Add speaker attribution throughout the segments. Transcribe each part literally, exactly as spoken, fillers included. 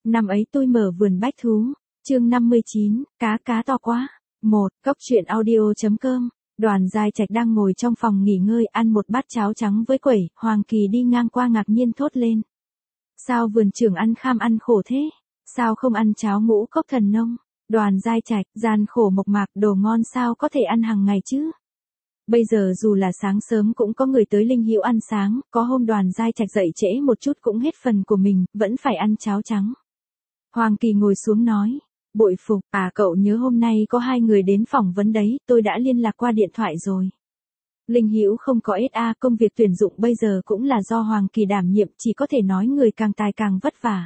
Speaker 1: Năm ấy tôi mở vườn bách thú. Chương năm mươi chín, cá cá to quá. một. Cốc truyện audio.com. Đoàn Giai Trạch đang ngồi trong phòng nghỉ ngơi ăn một bát cháo trắng với quẩy, Hoàng Kỳ đi ngang qua ngạc nhiên thốt lên. Sao vườn trưởng ăn kham ăn khổ thế? Sao không ăn cháo ngũ cốc thần nông? Đoàn Giai Trạch, gian khổ mộc mạc, đồ ngon sao có thể ăn hàng ngày chứ? Bây giờ dù là sáng sớm cũng có người tới Linh Hữu ăn sáng, có hôm Đoàn Giai Trạch dậy trễ một chút cũng hết phần của mình, vẫn phải ăn cháo trắng. Hoàng Kỳ ngồi xuống nói, bội phục, à cậu nhớ hôm nay có hai người đến phỏng vấn đấy, tôi đã liên lạc qua điện thoại rồi. Linh Hữu không có ét a, công việc tuyển dụng bây giờ cũng là do Hoàng Kỳ đảm nhiệm, chỉ có thể nói người càng tài càng vất vả.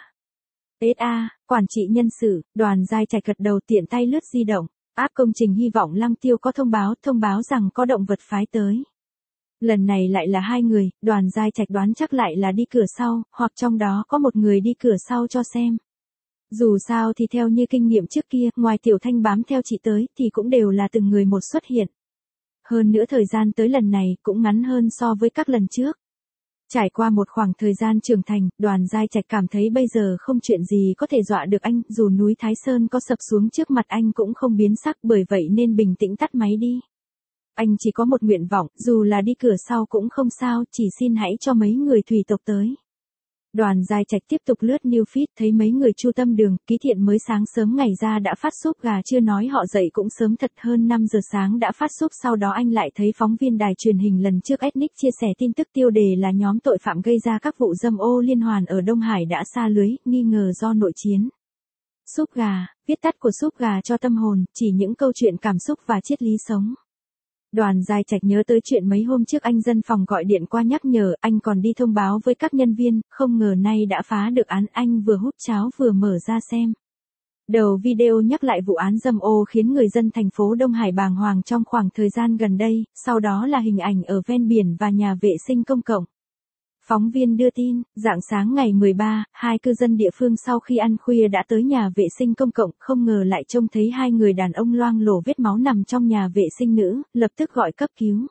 Speaker 1: ét a, quản trị nhân sự, Đoàn Giai Trạch gật đầu tiện tay lướt di động. App công trình hy vọng Lăng Tiêu có thông báo, thông báo rằng có động vật phái tới. Lần này lại là hai người, Đoàn Giai Trạch đoán chắc lại là đi cửa sau, hoặc trong đó có một người đi cửa sau cho xem. Dù sao thì theo như kinh nghiệm trước kia, ngoài Tiểu Thanh bám theo chị tới, thì cũng đều là từng người một xuất hiện. Hơn nữa thời gian tới lần này cũng ngắn hơn so với các lần trước. Trải qua một khoảng thời gian trưởng thành, Đoàn Giai Trạch cảm thấy bây giờ không chuyện gì có thể dọa được anh, dù núi Thái Sơn có sập xuống trước mặt anh cũng không biến sắc, bởi vậy nên bình tĩnh tắt máy đi. Anh chỉ có một nguyện vọng, dù là đi cửa sau cũng không sao, chỉ xin hãy cho mấy người thủy tộc tới. Đoàn Giai Trạch tiếp tục lướt new feed, thấy mấy người Chu Tâm Đường, Ký Thiện mới sáng sớm ngày ra đã phát súp gà, chưa nói họ dậy cũng sớm thật, hơn năm giờ sáng đã phát súp. Sau đó anh lại thấy phóng viên đài truyền hình lần trước Ethnic chia sẻ tin tức tiêu đề là nhóm tội phạm gây ra các vụ dâm ô liên hoàn ở Đông Hải đã sa lưới, nghi ngờ do nội chiến. Súp gà, viết tắt của súp gà cho tâm hồn, chỉ những câu chuyện cảm xúc và triết lý sống. Đoàn Giai Trạch nhớ tới chuyện mấy hôm trước anh dân phòng gọi điện qua nhắc nhở, anh còn đi thông báo với các nhân viên, không ngờ nay đã phá được án. Anh vừa hút cháo vừa mở ra xem. Đầu video nhắc lại vụ án dâm ô khiến người dân thành phố Đông Hải bàng hoàng trong khoảng thời gian gần đây, sau đó là hình ảnh ở ven biển và nhà vệ sinh công cộng. Phóng viên đưa tin, rạng sáng ngày mười ba, hai cư dân địa phương sau khi ăn khuya đã tới nhà vệ sinh công cộng, không ngờ lại trông thấy hai người đàn ông loang lổ vết máu nằm trong nhà vệ sinh nữ, lập tức gọi cấp cứu.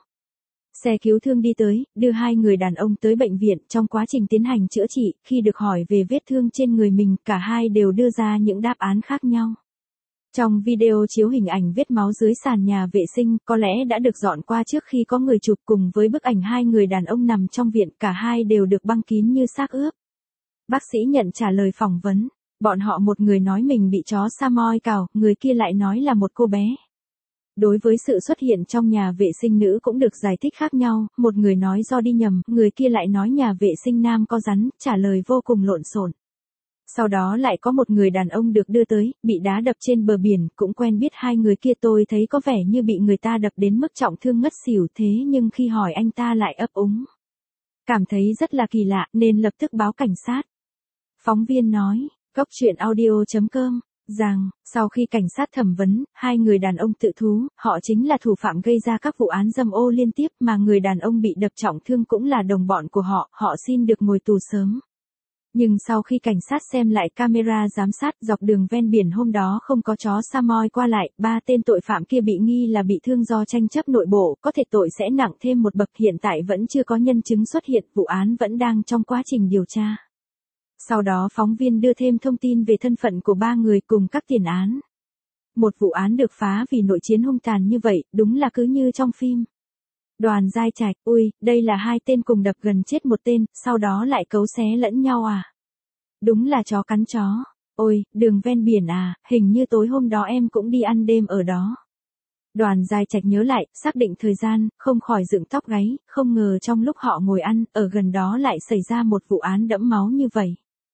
Speaker 1: Xe cứu thương đi tới, đưa hai người đàn ông tới bệnh viện. Trong quá trình tiến hành chữa trị, khi được hỏi về vết thương trên người mình, cả hai đều đưa ra những đáp án khác nhau. Trong video chiếu hình ảnh vết máu dưới sàn nhà vệ sinh, có lẽ đã được dọn qua trước khi có người chụp, cùng với bức ảnh hai người đàn ông nằm trong viện, cả hai đều được băng kín như xác ướp. Bác sĩ nhận trả lời phỏng vấn, bọn họ một người nói mình bị chó Samoy cào, người kia lại nói là một cô bé. Đối với sự xuất hiện trong nhà vệ sinh nữ cũng được giải thích khác nhau, một người nói do đi nhầm, người kia lại nói nhà vệ sinh nam có rắn, trả lời vô cùng lộn xộn. Sau đó lại có một người đàn ông được đưa tới, bị đá đập trên bờ biển, cũng quen biết hai người kia, tôi thấy có vẻ như bị người ta đập đến mức trọng thương ngất xỉu, thế nhưng khi hỏi anh ta lại ấp úng. Cảm thấy rất là kỳ lạ, nên lập tức báo cảnh sát. Phóng viên nói, cốc truyện audio.com, rằng, sau khi cảnh sát thẩm vấn, hai người đàn ông tự thú, họ chính là thủ phạm gây ra các vụ án dâm ô liên tiếp, mà người đàn ông bị đập trọng thương cũng là đồng bọn của họ, họ xin được ngồi tù sớm. Nhưng sau khi cảnh sát xem lại camera giám sát, dọc đường ven biển hôm đó không có chó Samoy qua lại, ba tên tội phạm kia bị nghi là bị thương do tranh chấp nội bộ, có thể tội sẽ nặng thêm một bậc, hiện tại vẫn chưa có nhân chứng xuất hiện, vụ án vẫn đang trong quá trình điều tra. Sau đó phóng viên đưa thêm thông tin về thân phận của ba người cùng các tiền án. Một vụ án được phá vì nội chiến hung tàn như vậy, đúng là cứ như trong phim. Đoàn Giai Trạch, ui, đây là hai tên cùng đập gần chết một tên, sau đó lại cấu xé lẫn nhau à? Đúng là chó cắn chó. Ôi, đường ven biển à, hình như tối hôm đó em cũng đi ăn đêm ở đó. Đoàn Giai Trạch nhớ lại, xác định thời gian, không khỏi dựng tóc gáy, không ngờ trong lúc họ ngồi ăn, ở gần đó lại xảy ra một vụ án đẫm máu như vậy.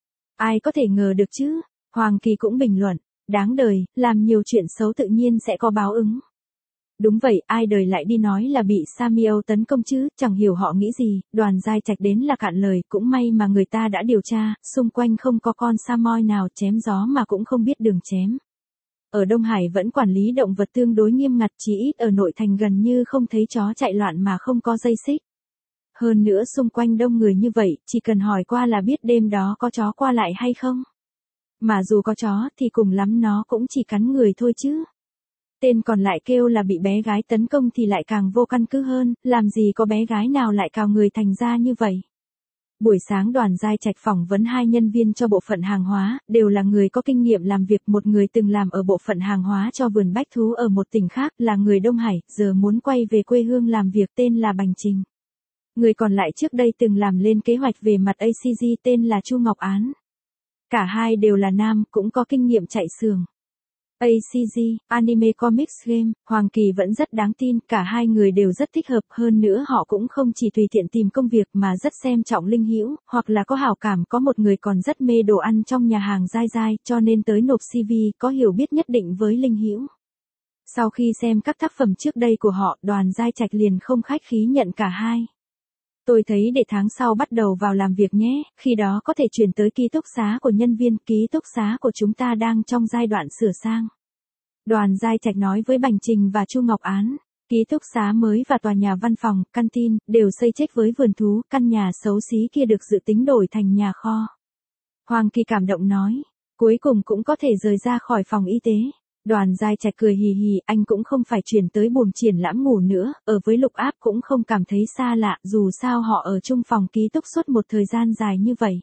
Speaker 1: Ai có thể ngờ được chứ? Hoàng Kỳ cũng bình luận, đáng đời, làm nhiều chuyện xấu tự nhiên sẽ có báo ứng. Đúng vậy, ai đời lại đi nói là bị Samuel tấn công chứ, chẳng hiểu họ nghĩ gì. Đoàn Giai Trạch đến là cạn lời, cũng may mà người ta đã điều tra, xung quanh không có con Samoy nào, chém gió mà cũng không biết đường chém. Ở Đông Hải vẫn quản lý động vật tương đối nghiêm ngặt, chỉ ít ở nội thành gần như không thấy chó chạy loạn mà không có dây xích. Hơn nữa xung quanh đông người như vậy, chỉ cần hỏi qua là biết đêm đó có chó qua lại hay không. Mà dù có chó thì cùng lắm nó cũng chỉ cắn người thôi chứ. Tên còn lại kêu là bị bé gái tấn công thì lại càng vô căn cứ hơn, làm gì có bé gái nào lại cào người thành ra như vậy. Buổi sáng Đoàn Giai Trạch phỏng vấn hai nhân viên cho bộ phận hàng hóa, đều là người có kinh nghiệm làm việc, một người từng làm ở bộ phận hàng hóa cho vườn bách thú ở một tỉnh khác, là người Đông Hải, giờ muốn quay về quê hương làm việc, tên là Bành Trình. Người còn lại trước đây từng làm lên kế hoạch về mặt a xê giê, tên là Chu Ngọc Án. Cả hai đều là nam, cũng có kinh nghiệm chạy xưởng. a xê giê, Anime Comics Game, Hoàng Kỳ vẫn rất đáng tin, cả hai người đều rất thích hợp, hơn nữa họ cũng không chỉ tùy tiện tìm công việc mà rất xem trọng Linh Hữu, hoặc là có hảo cảm, có một người còn rất mê đồ ăn trong nhà hàng Giai Giai, cho nên tới nộp xê vê, có hiểu biết nhất định với Linh Hữu. Sau khi xem các tác phẩm trước đây của họ, Đoàn Giai Trạch liền không khách khí nhận cả hai. Tôi thấy để tháng sau bắt đầu vào làm việc nhé, khi đó có thể chuyển tới ký túc xá của nhân viên, ký túc xá của chúng ta đang trong giai đoạn sửa sang. Đoàn Giai Trạch nói với Bành Trình và Chu Ngọc Án, ký túc xá mới và tòa nhà văn phòng, canteen, đều xây chết với vườn thú, căn nhà xấu xí kia được dự tính đổi thành nhà kho. Hoàng Kỳ cảm động nói, cuối cùng cũng có thể rời ra khỏi phòng y tế. Đoàn Giai Trạch cười hì hì, anh cũng không phải chuyển tới buồng triển lãm ngủ nữa, ở với Lục Áp cũng không cảm thấy xa lạ, dù sao họ ở chung phòng ký túc suốt một thời gian dài như vậy.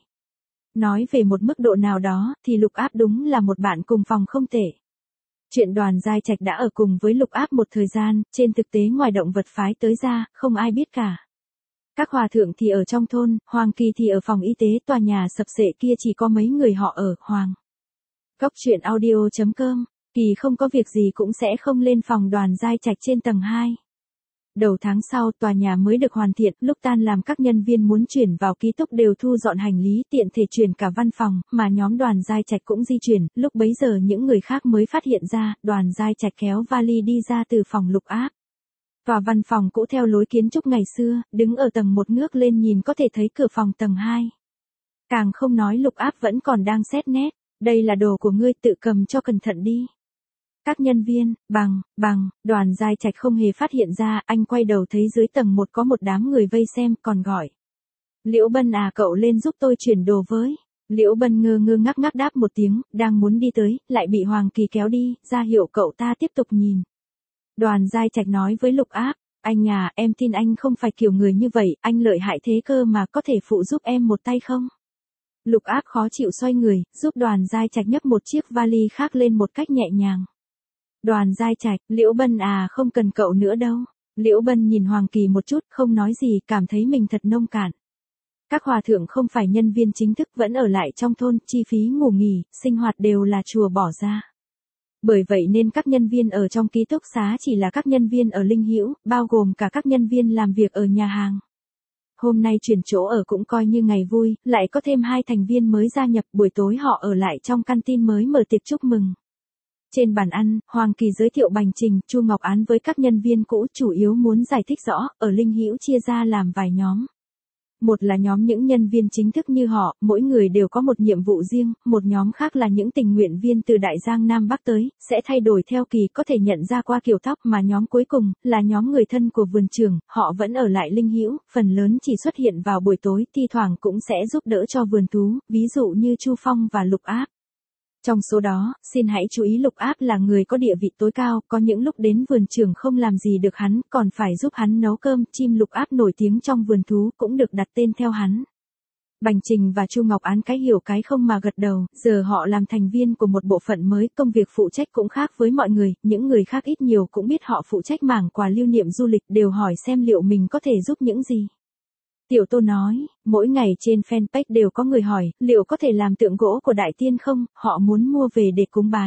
Speaker 1: Nói về một mức độ nào đó, thì Lục Áp đúng là một bạn cùng phòng không tệ. Chuyện Đoàn Giai Trạch đã ở cùng với Lục Áp một thời gian, trên thực tế ngoài động vật phái tới ra, không ai biết cả. Các hòa thượng thì ở trong thôn, Hoàng Kỳ thì ở phòng y tế, tòa nhà sập xệ kia chỉ có mấy người họ ở, Hoàng. Cốc truyện audio chấm com. Kỳ không có việc gì cũng sẽ không lên phòng Đoàn Giai Trạch trên tầng hai. Đầu tháng sau, tòa nhà mới được hoàn thiện, lúc tan làm các nhân viên muốn chuyển vào ký túc đều thu dọn hành lý, tiện thể chuyển cả văn phòng, mà nhóm Đoàn Giai Trạch cũng di chuyển, lúc bấy giờ những người khác mới phát hiện ra, Đoàn Giai Trạch kéo vali đi ra từ phòng Lục Áp. Tòa văn phòng cũ theo lối kiến trúc ngày xưa, đứng ở tầng một ngước lên nhìn có thể thấy cửa phòng tầng hai. Càng không nói Lục Áp vẫn còn đang xét nét, đây là đồ của ngươi, tự cầm cho cẩn thận đi. Các nhân viên, bằng, bằng, Đoàn Giai Trạch không hề phát hiện ra, anh quay đầu thấy dưới tầng một có một đám người vây xem, còn gọi. Liễu Bân à, cậu lên giúp tôi chuyển đồ với. Liễu Bân ngơ ngơ ngắc ngắc đáp một tiếng, đang muốn đi tới, lại bị Hoàng Kỳ kéo đi, ra hiệu cậu ta tiếp tục nhìn. Đoàn Giai Trạch nói với Lục Áp, anh à, em tin anh không phải kiểu người như vậy, anh lợi hại thế cơ mà, có thể phụ giúp em một tay không? Lục Áp khó chịu xoay người, giúp Đoàn Giai Trạch nhấc một chiếc vali khác lên một cách nhẹ nhàng. Đoàn Giai Trạch, Liễu Bân à, không cần cậu nữa đâu. Liễu Bân nhìn Hoàng Kỳ một chút, không nói gì, cảm thấy mình thật nông cạn. Các hòa thượng không phải nhân viên chính thức, vẫn ở lại trong thôn, chi phí ngủ nghỉ, sinh hoạt đều là chùa bỏ ra. Bởi vậy nên các nhân viên ở trong ký túc xá chỉ là các nhân viên ở Linh Hữu, bao gồm cả các nhân viên làm việc ở nhà hàng. Hôm nay chuyển chỗ ở cũng coi như ngày vui, lại có thêm hai thành viên mới gia nhập, buổi tối họ ở lại trong canteen mới mở tiệc chúc mừng. Trên bàn ăn, Hoàng Kỳ giới thiệu Bành Trình, Chu Ngọc Án với các nhân viên cũ, chủ yếu muốn giải thích rõ, ở Linh Hữu chia ra làm vài nhóm. Một là nhóm những nhân viên chính thức như họ, mỗi người đều có một nhiệm vụ riêng, một nhóm khác là những tình nguyện viên từ Đại Giang Nam Bắc tới, sẽ thay đổi theo kỳ, có thể nhận ra qua kiểu tóc, mà nhóm cuối cùng, là nhóm người thân của vườn trưởng, họ vẫn ở lại Linh Hữu, phần lớn chỉ xuất hiện vào buổi tối, thi thoảng cũng sẽ giúp đỡ cho vườn thú, ví dụ như Chu Phong và Lục Áp. Trong số đó, xin hãy chú ý Lục Áp là người có địa vị tối cao, có những lúc đến vườn trưởng không làm gì được hắn, còn phải giúp hắn nấu cơm, chim Lục Áp nổi tiếng trong vườn thú cũng được đặt tên theo hắn. Bành Trình và Chu Ngọc Án cái hiểu cái không mà gật đầu, giờ họ làm thành viên của một bộ phận mới, công việc phụ trách cũng khác với mọi người, những người khác ít nhiều cũng biết họ phụ trách mảng quà lưu niệm du lịch, đều hỏi xem liệu mình có thể giúp những gì. Tiểu Tô nói, mỗi ngày trên fanpage đều có người hỏi, liệu có thể làm tượng gỗ của Đại Tiên không, họ muốn mua về để cúng bái.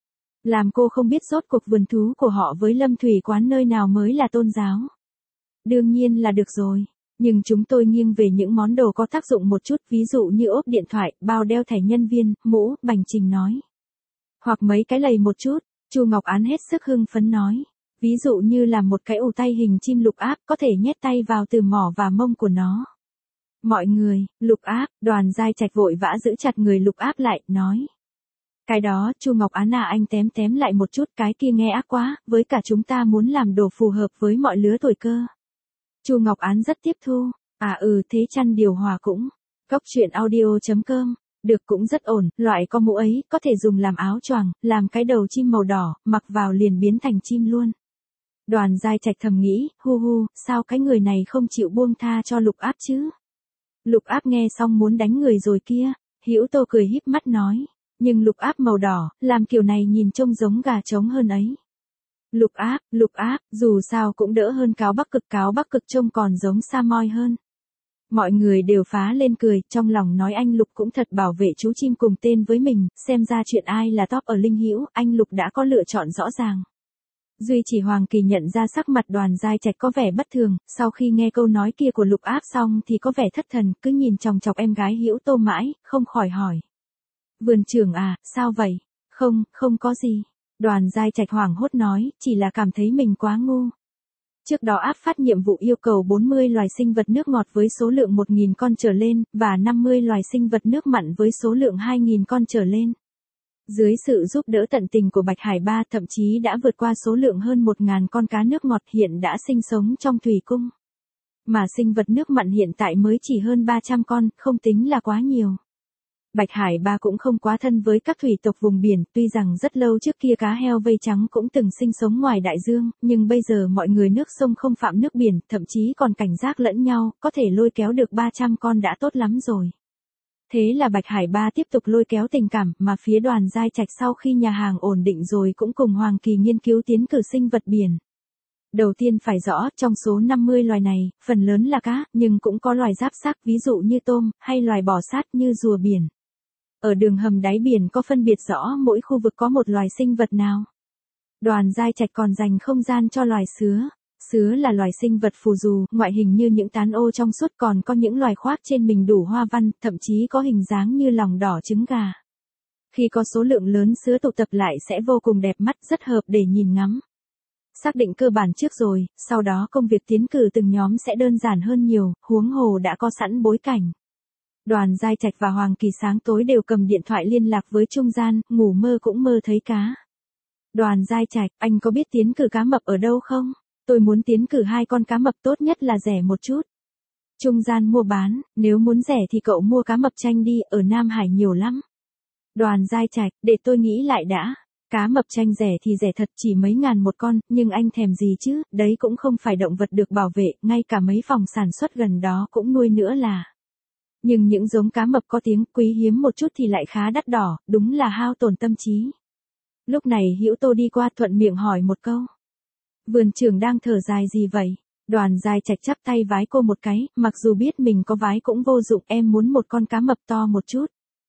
Speaker 1: Làm cô không biết rốt cuộc vườn thú của họ với Lâm Thủy Quán nơi nào mới là tôn giáo. Đương nhiên là được rồi, nhưng chúng tôi nghiêng về những món đồ có tác dụng một chút, ví dụ như ốp điện thoại, bao đeo thẻ nhân viên, mũ, Bành Trình nói. Hoặc mấy cái lầy một chút, Chu Ngọc Án hết sức hưng phấn nói. Ví dụ như là một cái ủ tay hình chim Lục Áp, có thể nhét tay vào từ mỏ và mông của nó. Mọi người, Lục Áp, Đoàn Giai Trạch vội vã giữ chặt người Lục Áp lại, nói. Cái đó, Chu Ngọc Án à, anh tém tém lại một chút, cái kia nghe ác quá, với cả chúng ta muốn làm đồ phù hợp với mọi lứa tuổi cơ. Chu Ngọc Án rất tiếp thu, à ừ thế chăn điều hòa cũng. Cốc truyện audio chấm com. Được cũng rất ổn, loại có mũ ấy, có thể dùng làm áo choàng, làm cái đầu chim màu đỏ, mặc vào liền biến thành chim luôn. Đoàn Giai Trạch thầm nghĩ, hu hu, sao cái người này không chịu buông tha cho Lục Áp chứ? Lục Áp nghe xong muốn đánh người rồi kia, Hữu Tô cười híp mắt nói, nhưng Lục Áp màu đỏ, làm kiểu này nhìn trông giống gà trống hơn ấy. Lục Áp, Lục Áp, dù sao cũng đỡ hơn cáo Bắc Cực, cáo Bắc Cực trông còn giống sa moi hơn. Mọi người đều phá lên cười, trong lòng nói anh Lục cũng thật bảo vệ chú chim cùng tên với mình, xem ra chuyện ai là top ở Linh Hữu, anh Lục đã có lựa chọn rõ ràng. Duy chỉ Hoàng Kỳ nhận ra sắc mặt Đoàn Giai Trạch có vẻ bất thường, sau khi nghe câu nói kia của Lục Áp xong thì có vẻ thất thần, cứ nhìn chòng chọc em gái Hữu Tô mãi, không khỏi hỏi. Vườn trưởng à, sao vậy? Không, không có gì. Đoàn Giai Trạch hoảng hốt nói, chỉ là cảm thấy mình quá ngu. Trước đó áp phát nhiệm vụ yêu cầu bốn mươi loài sinh vật nước ngọt với số lượng một nghìn con trở lên, và năm mươi loài sinh vật nước mặn với số lượng hai nghìn con trở lên. Dưới sự giúp đỡ tận tình của Bạch Hải Ba thậm chí đã vượt qua số lượng hơn một nghìn con cá nước ngọt hiện đã sinh sống trong thủy cung. Mà sinh vật nước mặn hiện tại mới chỉ hơn ba trăm con, không tính là quá nhiều. Bạch Hải Ba cũng không quá thân với các thủy tộc vùng biển, tuy rằng rất lâu trước kia cá heo vây trắng cũng từng sinh sống ngoài đại dương, nhưng bây giờ mọi người nước sông không phạm nước biển, thậm chí còn cảnh giác lẫn nhau, có thể lôi kéo được ba trăm con đã tốt lắm rồi. Thế là Bạch Hải Ba tiếp tục lôi kéo tình cảm, mà phía Đoàn Giai Trạch sau khi nhà hàng ổn định rồi cũng cùng Hoàng Kỳ nghiên cứu tiến cử sinh vật biển. Đầu tiên phải rõ, trong số năm mươi loài này, phần lớn là cá, nhưng cũng có loài giáp xác ví dụ như tôm, hay loài bò sát như rùa biển. Ở đường hầm đáy biển có phân biệt rõ mỗi khu vực có một loài sinh vật nào. Đoàn Giai Trạch còn dành không gian cho loài sứa. Sứa là loài sinh vật phù du, ngoại hình như những tán ô trong suốt, còn có những loài khoác trên mình đủ hoa văn, thậm chí có hình dáng như lòng đỏ trứng gà. Khi có số lượng lớn sứa tụ tập lại sẽ vô cùng đẹp mắt, rất hợp để nhìn ngắm. Xác định cơ bản trước rồi, sau đó công việc tiến cử từng nhóm sẽ đơn giản hơn nhiều, huống hồ đã có sẵn bối cảnh. Đoàn Giai Trạch và Hoàng Kỳ sáng tối đều cầm điện thoại liên lạc với trung gian, ngủ mơ cũng mơ thấy cá. Đoàn Giai Trạch, anh có biết tiến cử cá mập ở đâu không? Tôi muốn tiến cử hai con cá mập, tốt nhất là rẻ một chút. Trung gian mua bán, nếu muốn rẻ thì cậu mua cá mập chanh đi, ở Nam Hải nhiều lắm. Đoàn Giai Trạch, để tôi nghĩ lại đã. Cá mập chanh rẻ thì rẻ thật, chỉ mấy ngàn một con, nhưng anh thèm gì chứ, đấy cũng không phải động vật được bảo vệ, ngay cả mấy phòng sản xuất gần đó cũng nuôi nữa là. Nhưng những giống cá mập có tiếng quý hiếm một chút thì lại khá đắt đỏ, đúng là hao tổn tâm trí. Lúc này Hữu Tô đi qua thuận miệng hỏi một câu. Vườn trưởng đang thở dài gì vậy? Đoàn Giai Trạch chắp tay vái cô một cái, mặc dù biết mình có vái cũng vô dụng, em muốn một con cá mập to một chút.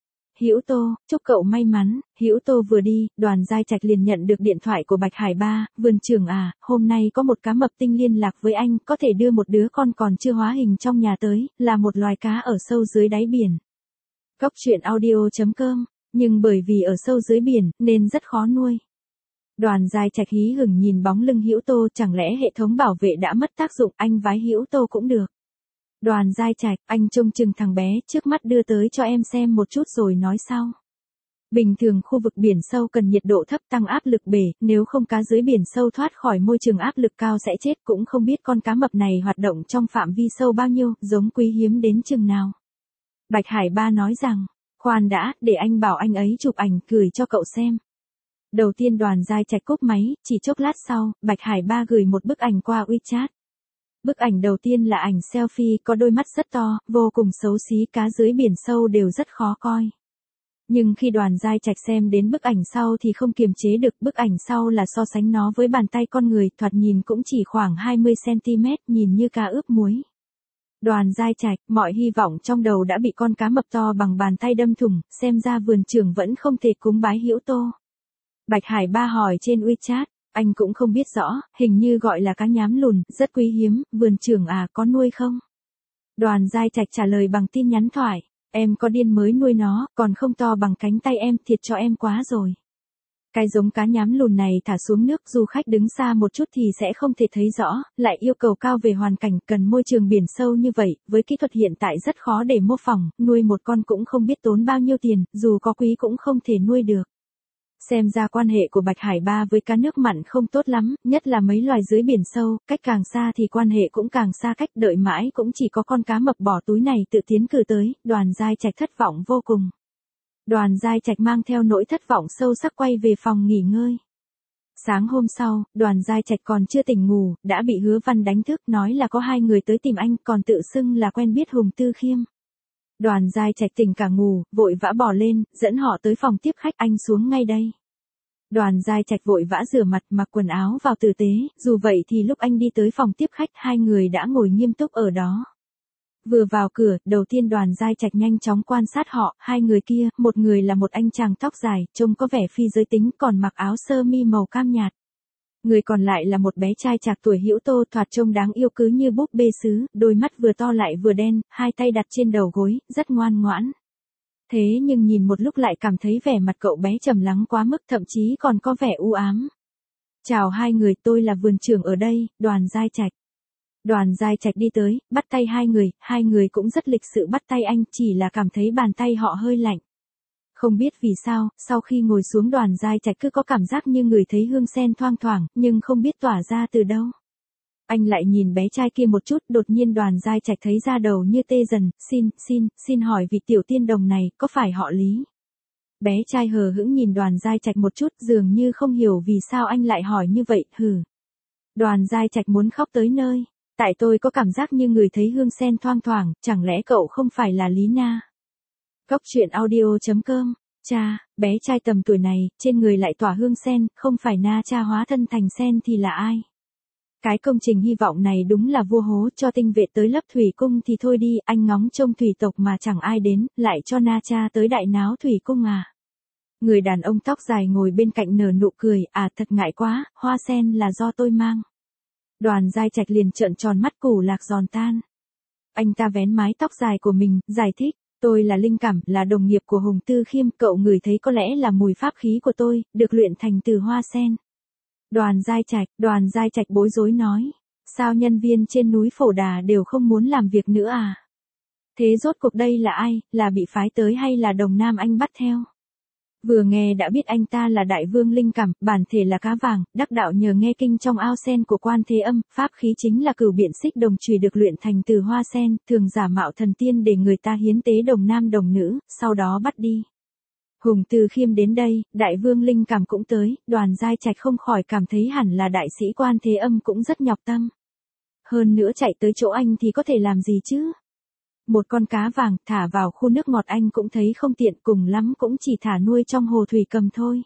Speaker 1: Hữu Tô, chúc cậu may mắn. Hữu Tô vừa đi, Đoàn Giai Trạch liền nhận được điện thoại của Bạch Hải Ba, vườn trưởng à, hôm nay có một cá mập tinh liên lạc với anh, có thể đưa một đứa con còn chưa hóa hình trong nhà tới, là một loài cá ở sâu dưới đáy biển. Cóc truyện audio chấm com, nhưng bởi vì ở sâu dưới biển, nên rất khó nuôi. Đoàn Giai Trạch hí hửng nhìn bóng lưng Hữu Tô, chẳng lẽ hệ thống bảo vệ đã mất tác dụng, anh vái Hữu Tô cũng được. Đoàn Giai Trạch, anh trông chừng thằng bé trước mắt đưa tới cho em xem một chút rồi nói sau. Bình thường khu vực biển sâu cần nhiệt độ thấp tăng áp lực bể, nếu không cá dưới biển sâu thoát khỏi môi trường áp lực cao sẽ chết, cũng không biết con cá mập này hoạt động trong phạm vi sâu bao nhiêu, giống quý hiếm đến chừng nào. Bạch Hải Ba nói rằng, khoan đã, để anh bảo anh ấy chụp ảnh gửi cho cậu xem. Đầu tiên Đoàn Giai Trạch cúp máy, chỉ chốc lát sau, Bạch Hải Ba gửi một bức ảnh qua WeChat. Bức ảnh đầu tiên là ảnh selfie, có đôi mắt rất to, vô cùng xấu xí, cá dưới biển sâu đều rất khó coi. Nhưng khi Đoàn Giai Trạch xem đến bức ảnh sau thì không kiềm chế được, bức ảnh sau là so sánh nó với bàn tay con người, thoạt nhìn cũng chỉ khoảng hai mươi xăng-ti-mét, nhìn như cá ướp muối. Đoàn Giai Trạch, mọi hy vọng trong đầu đã bị con cá mập to bằng bàn tay đâm thủng, xem ra vườn trưởng vẫn không thể cúng bái Hữu Tô. Bạch Hải Ba hỏi trên WeChat, anh cũng không biết rõ, hình như gọi là cá nhám lùn, rất quý hiếm, vườn trưởng à, có nuôi không? Đoàn Giai Trạch trả lời bằng tin nhắn thoại, em có điên mới nuôi nó, còn không to bằng cánh tay em, thiệt cho em quá rồi. Cái giống cá nhám lùn này thả xuống nước, du khách đứng xa một chút thì sẽ không thể thấy rõ, lại yêu cầu cao về hoàn cảnh, cần môi trường biển sâu như vậy, với kỹ thuật hiện tại rất khó để mô phỏng, nuôi một con cũng không biết tốn bao nhiêu tiền, dù có quý cũng không thể nuôi được. Xem ra quan hệ của Bạch Hải Ba với cá nước mặn không tốt lắm, nhất là mấy loài dưới biển sâu, cách càng xa thì quan hệ cũng càng xa cách, đợi mãi cũng chỉ có con cá mập bỏ túi này tự tiến cử tới, Đoàn Giai Trạch thất vọng vô cùng. Đoàn Giai Trạch mang theo nỗi thất vọng sâu sắc quay về phòng nghỉ ngơi. Sáng hôm sau, Đoàn Giai Trạch còn chưa tỉnh ngủ, đã bị Hứa Văn đánh thức, nói là có hai người tới tìm anh, còn tự xưng là quen biết Hùng Tư Khiêm. Đoàn Giai Trạch tỉnh cả ngủ, vội vã bò lên, dẫn họ tới phòng tiếp khách, anh xuống ngay đây. Đoàn Giai Trạch vội vã rửa mặt, mặc quần áo vào tử tế, dù vậy thì lúc anh đi tới phòng tiếp khách hai người đã ngồi nghiêm túc ở đó. Vừa vào cửa, đầu tiên Đoàn Giai Trạch nhanh chóng quan sát họ, hai người kia, một người là một anh chàng tóc dài, trông có vẻ phi giới tính, còn mặc áo sơ mi màu cam nhạt. Người còn lại là một bé trai trạc tuổi hữu tô, thoạt trông đáng yêu cứ như búp bê sứ, đôi mắt vừa to lại vừa đen, hai tay đặt trên đầu gối, rất ngoan ngoãn. Thế nhưng nhìn một lúc lại cảm thấy vẻ mặt cậu bé trầm lắng quá mức, thậm chí còn có vẻ u ám. Chào hai người, tôi là vườn trưởng ở đây, Đoàn Giai Trạch. Đoàn Giai Trạch đi tới, bắt tay hai người, hai người cũng rất lịch sự bắt tay anh, chỉ là cảm thấy bàn tay họ hơi lạnh. Không biết vì sao, sau khi ngồi xuống Đoàn Giai Trạch cứ có cảm giác như người thấy hương sen thoang thoảng, nhưng không biết tỏa ra từ đâu. Anh lại nhìn bé trai kia một chút, đột nhiên Đoàn Giai Trạch thấy da đầu như tê dần, xin, xin, xin hỏi vị tiểu tiên đồng này, có phải họ Lý? Bé trai hờ hững nhìn Đoàn Giai Trạch một chút, dường như không hiểu vì sao anh lại hỏi như vậy, hừ. Đoàn Giai Trạch muốn khóc tới nơi. Tại tôi có cảm giác như người thấy hương sen thoang thoảng, chẳng lẽ cậu không phải là Lý Na? Cốc truyện audio chấm com. Cha, bé trai tầm tuổi này, trên người lại tỏa hương sen, không phải Na cha hóa thân thành sen thì là ai? Cái công trình hy vọng này đúng là vua hố, cho tinh vệ tới lấp thủy cung thì thôi đi, anh ngóng trông thủy tộc mà chẳng ai đến, lại cho Na cha tới đại náo thủy cung à? Người đàn ông tóc dài ngồi bên cạnh nở nụ cười, à thật ngại quá, hoa sen là do tôi mang. Đoàn Giai Trạch liền trợn tròn mắt, củ lạc giòn tan. Anh ta vén mái tóc dài của mình, giải thích, tôi là linh cảm, là đồng nghiệp của Hùng Tư Khiêm, cậu ngửi thấy có lẽ là mùi pháp khí của tôi, được luyện thành từ hoa sen. Đoàn Giai Trạch, Đoàn Giai Trạch bối rối nói, sao nhân viên trên núi Phổ Đà đều không muốn làm việc nữa à? Thế rốt cuộc đây là ai, là bị phái tới hay là đồng nam anh bắt theo? Vừa nghe đã biết anh ta là đại vương linh cảm, bản thể là cá vàng, đắc đạo nhờ nghe kinh trong ao sen của Quan Thế Âm, pháp khí chính là cửu biện xích đồng chùy được luyện thành từ hoa sen, thường giả mạo thần tiên để người ta hiến tế đồng nam đồng nữ, sau đó bắt đi. Hùng Tư Khiêm đến đây, đại vương linh cảm cũng tới, Đoàn Giai Trạch không khỏi cảm thấy hẳn là đại sĩ Quan Thế Âm cũng rất nhọc tâm. Hơn nữa chạy tới chỗ anh thì có thể làm gì chứ? Một con cá vàng thả vào khu nước ngọt anh cũng thấy không tiện, cùng lắm cũng chỉ thả nuôi trong hồ thủy cầm thôi.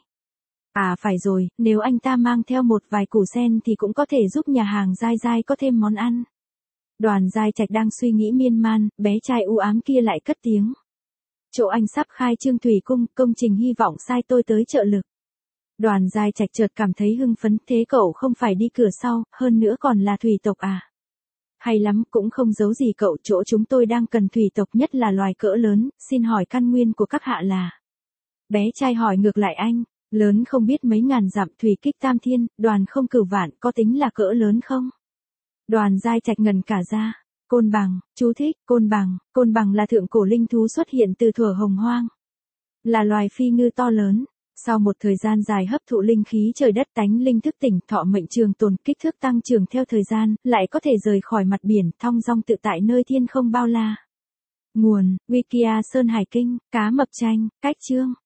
Speaker 1: À phải rồi, nếu anh ta mang theo một vài củ sen thì cũng có thể giúp nhà hàng Giai Giai có thêm món ăn. Đoàn Giai Trạch đang suy nghĩ miên man, bé trai u ám kia lại cất tiếng. Chỗ anh sắp khai trương thủy cung, công trình hy vọng sai tôi tới trợ lực. Đoàn Giai Trạch chợt cảm thấy hưng phấn, thế cậu không phải đi cửa sau, hơn nữa còn là thủy tộc à? Hay lắm, cũng không giấu gì cậu, chỗ chúng tôi đang cần thủy tộc, nhất là loài cỡ lớn, xin hỏi căn nguyên của các hạ là? Bé trai hỏi ngược lại anh, lớn không biết mấy ngàn dặm, thủy kích tam thiên, đoàn không cửu vạn, có tính là cỡ lớn không? Đoàn Giai Trạch ngần cả ra. Côn bằng, chú thích, côn bằng, côn bằng là thượng cổ linh thú xuất hiện từ thuở hồng hoang. Là loài phi ngư to lớn. Sau một thời gian dài hấp thụ linh khí trời đất, tánh linh thức tỉnh, thọ mệnh trường tồn, kích thước tăng trưởng theo thời gian, lại có thể rời khỏi mặt biển, thong dong tự tại nơi thiên không bao la. Nguồn, Wikia Sơn Hải Kinh, cá mập tranh, cách chương.